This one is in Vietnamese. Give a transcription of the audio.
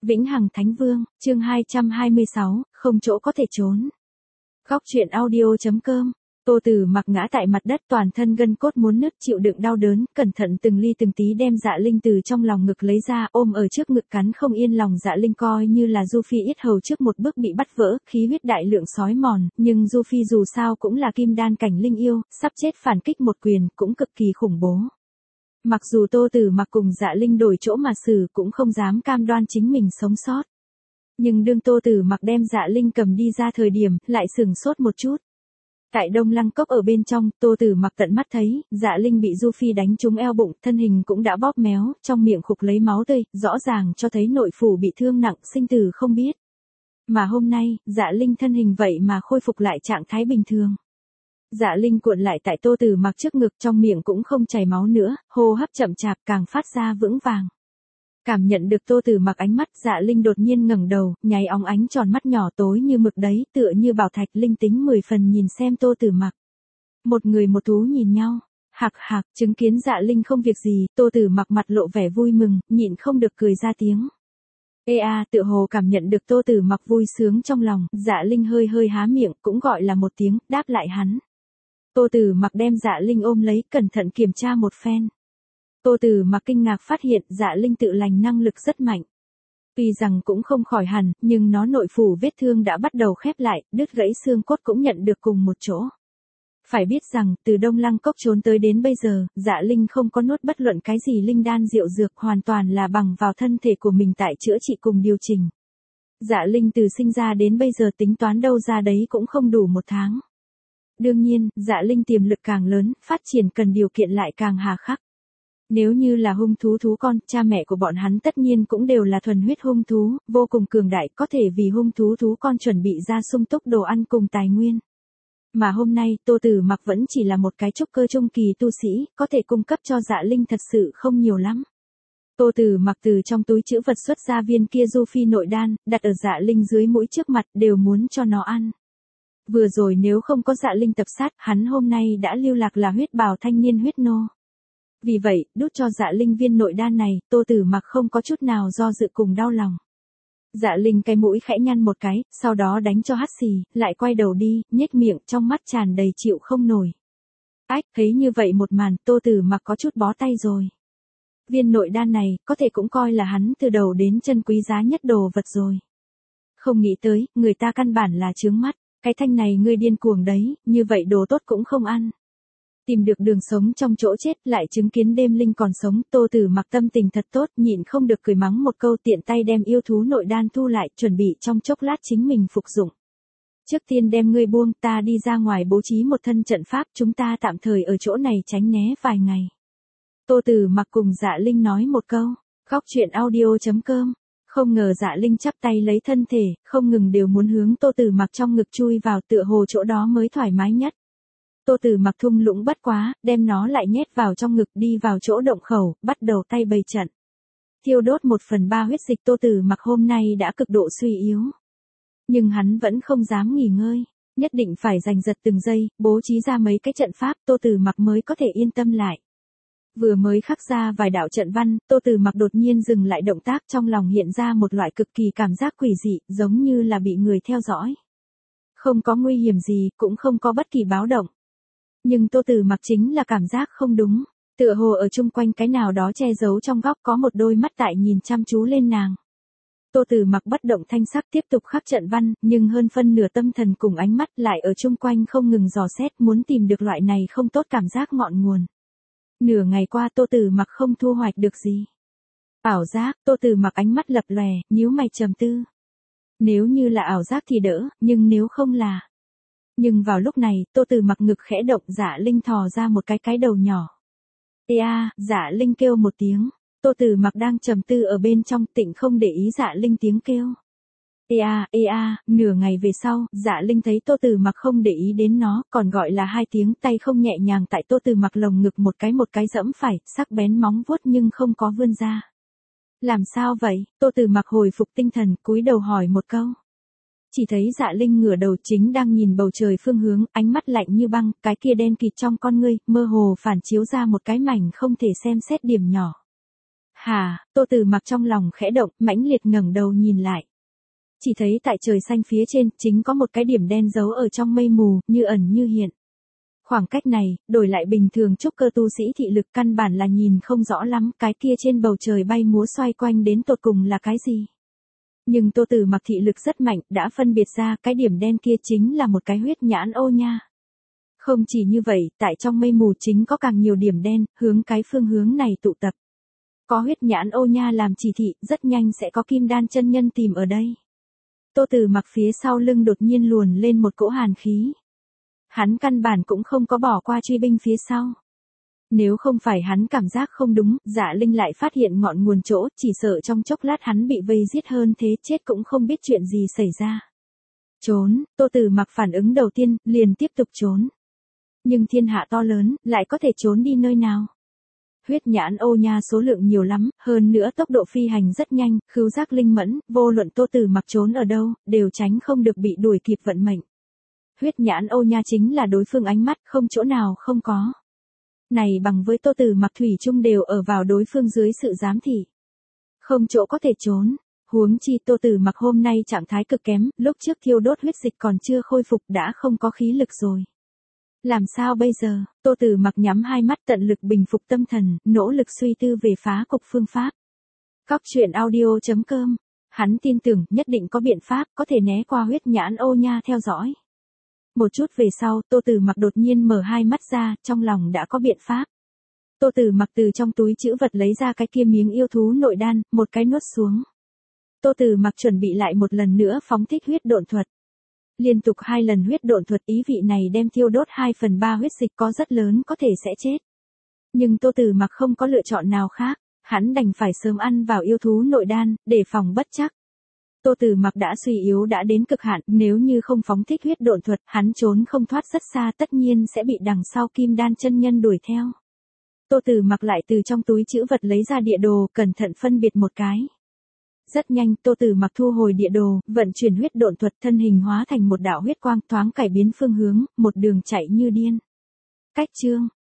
Vĩnh Hằng Thánh Vương, chương 226, không chỗ có thể trốn. Góc truyện audio.com. Tô Tử Mặc ngã tại mặt đất, toàn thân gân cốt muốn nứt, chịu đựng đau đớn, cẩn thận từng ly từng tí đem Dạ Linh từ trong lòng ngực lấy ra, ôm ở trước ngực cắn không yên lòng. Dạ Linh coi như là Du Phi yết hầu trước một bước bị bắt vỡ, khí huyết đại lượng xói mòn, nhưng Du Phi dù sao cũng là kim đan cảnh linh yêu, sắp chết phản kích một quyền, cũng cực kỳ khủng bố. Mặc dù Tô Tử Mặc cùng Dạ Linh đổi chỗ mà xử, cũng không dám cam đoan chính mình sống sót. Nhưng đương Tô Tử Mặc đem Dạ Linh cầm đi ra thời điểm, lại sửng sốt một chút. Tại Đông Lăng Cốc ở bên trong, Tô Tử Mặc tận mắt thấy, Dạ Linh bị Du Phi đánh trúng eo bụng, thân hình cũng đã bóp méo, trong miệng khục lấy máu tươi, rõ ràng cho thấy nội phủ bị thương nặng, sinh tử không biết. Mà hôm nay, Dạ Linh thân hình vậy mà khôi phục lại trạng thái bình thường. Dạ Linh cuộn lại tại Tô Tử Mặc trước ngực, trong miệng cũng không chảy máu nữa, hô hấp chậm chạp, càng phát ra vững vàng. Cảm nhận được Tô Tử Mặc ánh mắt, Dạ Linh đột nhiên ngẩng đầu, nháy óng ánh tròn mắt nhỏ tối như mực đấy, tựa như bảo thạch, linh tính 10 phần nhìn xem Tô Tử Mặc. Một người một thú nhìn nhau, hạc hạc, chứng kiến Dạ Linh không việc gì, Tô Tử Mặc mặt lộ vẻ vui mừng, nhịn không được cười ra tiếng. Ê a, tựa hồ cảm nhận được Tô Tử Mặc vui sướng trong lòng, Dạ Linh hơi hơi há miệng, cũng gọi là một tiếng, đáp lại hắn. Tô Tử Mặc đem Dạ Linh ôm lấy, cẩn thận kiểm tra một phen. Tô Tử Mặc kinh ngạc phát hiện Dạ Linh tự lành năng lực rất mạnh. Tuy rằng cũng không khỏi hẳn, nhưng nó nội phủ vết thương đã bắt đầu khép lại, đứt gãy xương cốt cũng nhận được cùng một chỗ. Phải biết rằng, từ Đông Lăng Cốc trốn tới đến bây giờ, Dạ Linh không có nuốt bất luận cái gì linh đan diệu dược, hoàn toàn là bằng vào thân thể của mình tại chữa trị cùng điều chỉnh. Dạ Linh từ sinh ra đến bây giờ tính toán đâu ra đấy cũng không đủ một tháng. Đương nhiên, Dạ Linh tiềm lực càng lớn, phát triển cần điều kiện lại càng hà khắc. Nếu như là hung thú thú con, cha mẹ của bọn hắn tất nhiên cũng đều là thuần huyết hung thú, vô cùng cường đại, có thể vì hung thú thú con chuẩn bị ra sung túc đồ ăn cùng tài nguyên. Mà hôm nay, Tô Tử Mặc vẫn chỉ là một cái trúc cơ trung kỳ tu sĩ, có thể cung cấp cho Dạ Linh thật sự không nhiều lắm. Tô Tử Mặc từ trong túi trữ vật xuất ra viên kia Du Phi nội đan, đặt ở Dạ Linh dưới mũi trước mặt, đều muốn cho nó ăn. Vừa rồi nếu không có Dạ Linh tập sát, hắn hôm nay đã lưu lạc là huyết bào thanh niên huyết nô. Vì vậy, đút cho Dạ Linh viên nội đan này, Tô Tử Mặc không có chút nào do dự cùng đau lòng. Dạ Linh cái mũi khẽ nhăn một cái, sau đó đánh cho hắt xì, lại quay đầu đi, nhếch miệng, trong mắt tràn đầy chịu không nổi. Ách, thấy như vậy một màn, Tô Tử Mặc có chút bó tay rồi. Viên nội đan này, có thể cũng coi là hắn từ đầu đến chân quý giá nhất đồ vật rồi. Không nghĩ tới, người ta căn bản là chướng mắt, cái thanh này ngươi điên cuồng đấy, như vậy đồ tốt cũng không ăn. Tìm được đường sống trong chỗ chết, lại chứng kiến đêm linh còn sống, Tô Tử Mặc tâm tình thật tốt, nhịn không được cười mắng một câu, tiện tay đem yêu thú nội đan thu lại, chuẩn bị trong chốc lát chính mình phục dụng. Trước tiên đem ngươi buông, ta đi ra ngoài bố trí một thân trận pháp, chúng ta tạm thời ở chỗ này tránh né vài ngày. Tô Tử Mặc cùng Dạ Linh nói một câu. Góc truyện audio.com. Không ngờ Dạ Linh chắp tay lấy thân thể, không ngừng đều muốn hướng Tô Tử Mặc trong ngực chui vào, tựa hồ chỗ đó mới thoải mái nhất. Tô Tử Mặc thung lũng bất quá, đem nó lại nhét vào trong ngực, đi vào chỗ động khẩu, bắt đầu tay bày trận. Thiêu đốt 1/3 huyết dịch. Tô Tử Mặc hôm nay đã cực độ suy yếu. Nhưng hắn vẫn không dám nghỉ ngơi, nhất định phải giành giật từng giây, bố trí ra mấy cái trận pháp, Tô Tử Mặc mới có thể yên tâm lại. Vừa mới khắc ra vài đạo trận văn, Tô Tử Mặc đột nhiên dừng lại động tác, trong lòng hiện ra một loại cực kỳ cảm giác quỷ dị, giống như là bị người theo dõi. Không có nguy hiểm gì, cũng không có bất kỳ báo động. Nhưng Tô Tử Mặc chính là cảm giác không đúng, tựa hồ ở chung quanh cái nào đó che giấu trong góc có một đôi mắt tại nhìn chăm chú lên nàng. Tô Tử Mặc bất động thanh sắc tiếp tục khắc trận văn, nhưng hơn phân nửa tâm thần cùng ánh mắt lại ở chung quanh không ngừng dò xét, muốn tìm được loại này không tốt cảm giác ngọn nguồn. Nửa ngày qua Tô Tử Mặc không thu hoạch được gì. Ảo giác, Tô Tử Mặc ánh mắt lập lòe, nhíu mày trầm tư. Nếu như là ảo giác thì đỡ, nhưng nếu không là... Nhưng vào lúc này, Tô Tử Mặc ngực khẽ động, Dạ Linh thò ra một cái đầu nhỏ. Ê a, Dạ Linh kêu một tiếng. Tô Tử Mặc đang trầm tư ở bên trong, tịnh không để ý Dạ Linh tiếng kêu. Ê a, nửa ngày về sau, Dạ Linh thấy Tô Tử Mặc không để ý đến nó, còn gọi là hai tiếng, tay không nhẹ nhàng tại Tô Tử Mặc lồng ngực một cái giẫm phải, sắc bén móng vuốt nhưng không có vươn ra. Làm sao vậy? Tô Tử Mặc hồi phục tinh thần, cúi đầu hỏi một câu. Chỉ thấy Dạ Linh ngửa đầu chính đang nhìn bầu trời phương hướng, ánh mắt lạnh như băng, cái kia đen kịt trong con ngươi, mơ hồ phản chiếu ra một cái mảnh không thể xem xét điểm nhỏ. Hả, Tô Từ Mặc trong lòng khẽ động, mãnh liệt ngẩng đầu nhìn lại. Chỉ thấy tại trời xanh phía trên, chính có một cái điểm đen giấu ở trong mây mù, như ẩn như hiện. Khoảng cách này, đổi lại bình thường trúc cơ tu sĩ thị lực căn bản là nhìn không rõ lắm, cái kia trên bầu trời bay múa xoay quanh đến tột cùng là cái gì. Nhưng Tô Từ Mặc thị lực rất mạnh, đã phân biệt ra cái điểm đen kia chính là một cái huyết nhãn ô nha. Không chỉ như vậy, tại trong mây mù chính có càng nhiều điểm đen, hướng cái phương hướng này tụ tập. Có huyết nhãn ô nha làm chỉ thị, rất nhanh sẽ có kim đan chân nhân tìm ở đây. Tô Từ Mặc phía sau lưng đột nhiên luồn lên một cỗ hàn khí. Hắn căn bản cũng không có bỏ qua truy binh phía sau. Nếu không phải hắn cảm giác không đúng, Dạ Linh lại phát hiện ngọn nguồn chỗ, chỉ sợ trong chốc lát hắn bị vây giết hơn thế chết cũng không biết chuyện gì xảy ra. Trốn, Tô Từ Mặc phản ứng đầu tiên, liền tiếp tục trốn. Nhưng thiên hạ to lớn, lại có thể trốn đi nơi nào? Huyết nhãn ô nha số lượng nhiều lắm, hơn nữa tốc độ phi hành rất nhanh, khứu giác linh mẫn, vô luận Tô Từ Mặc trốn ở đâu, đều tránh không được bị đuổi kịp vận mệnh. Huyết nhãn ô nha chính là đối phương ánh mắt, không chỗ nào không có. Này bằng với Tô Từ Mặc thủy chung đều ở vào đối phương dưới sự giám thị. Không chỗ có thể trốn. Huống chi Tô Từ Mặc hôm nay trạng thái cực kém, lúc trước thiêu đốt huyết dịch còn chưa khôi phục đã không có khí lực rồi. Làm sao bây giờ? Tô Từ Mặc nhắm hai mắt tận lực bình phục tâm thần, nỗ lực suy tư về phá cục phương pháp. Góc truyện audio.com. Hắn tin tưởng nhất định có biện pháp có thể né qua huyết nhãn ô nha theo dõi. Một chút về sau, Tô Từ Mặc đột nhiên mở hai mắt ra, trong lòng đã có biện pháp. Tô Từ Mặc từ trong túi trữ vật lấy ra cái kia miếng yêu thú nội đan, một cái nuốt xuống. Tô Từ Mặc chuẩn bị lại một lần nữa phóng thích huyết độn thuật. Liên tục 2 lần huyết độn thuật ý vị này đem thiêu đốt 2/3 huyết dịch có rất lớn có thể sẽ chết. Nhưng Tô Từ Mặc không có lựa chọn nào khác, hắn đành phải sớm ăn vào yêu thú nội đan, để phòng bất trắc. Tô Từ Mặc đã suy yếu đã đến cực hạn, nếu như không phóng thích huyết độn thuật, hắn trốn không thoát rất xa tất nhiên sẽ bị đằng sau kim đan chân nhân đuổi theo. Tô Từ Mặc lại từ trong túi trữ vật lấy ra địa đồ, cẩn thận phân biệt một cái. Rất nhanh, Tô Từ Mặc thu hồi địa đồ, vận chuyển huyết độn thuật, thân hình hóa thành một đạo huyết quang, thoáng cải biến phương hướng, một đường chạy như điên. Cách chương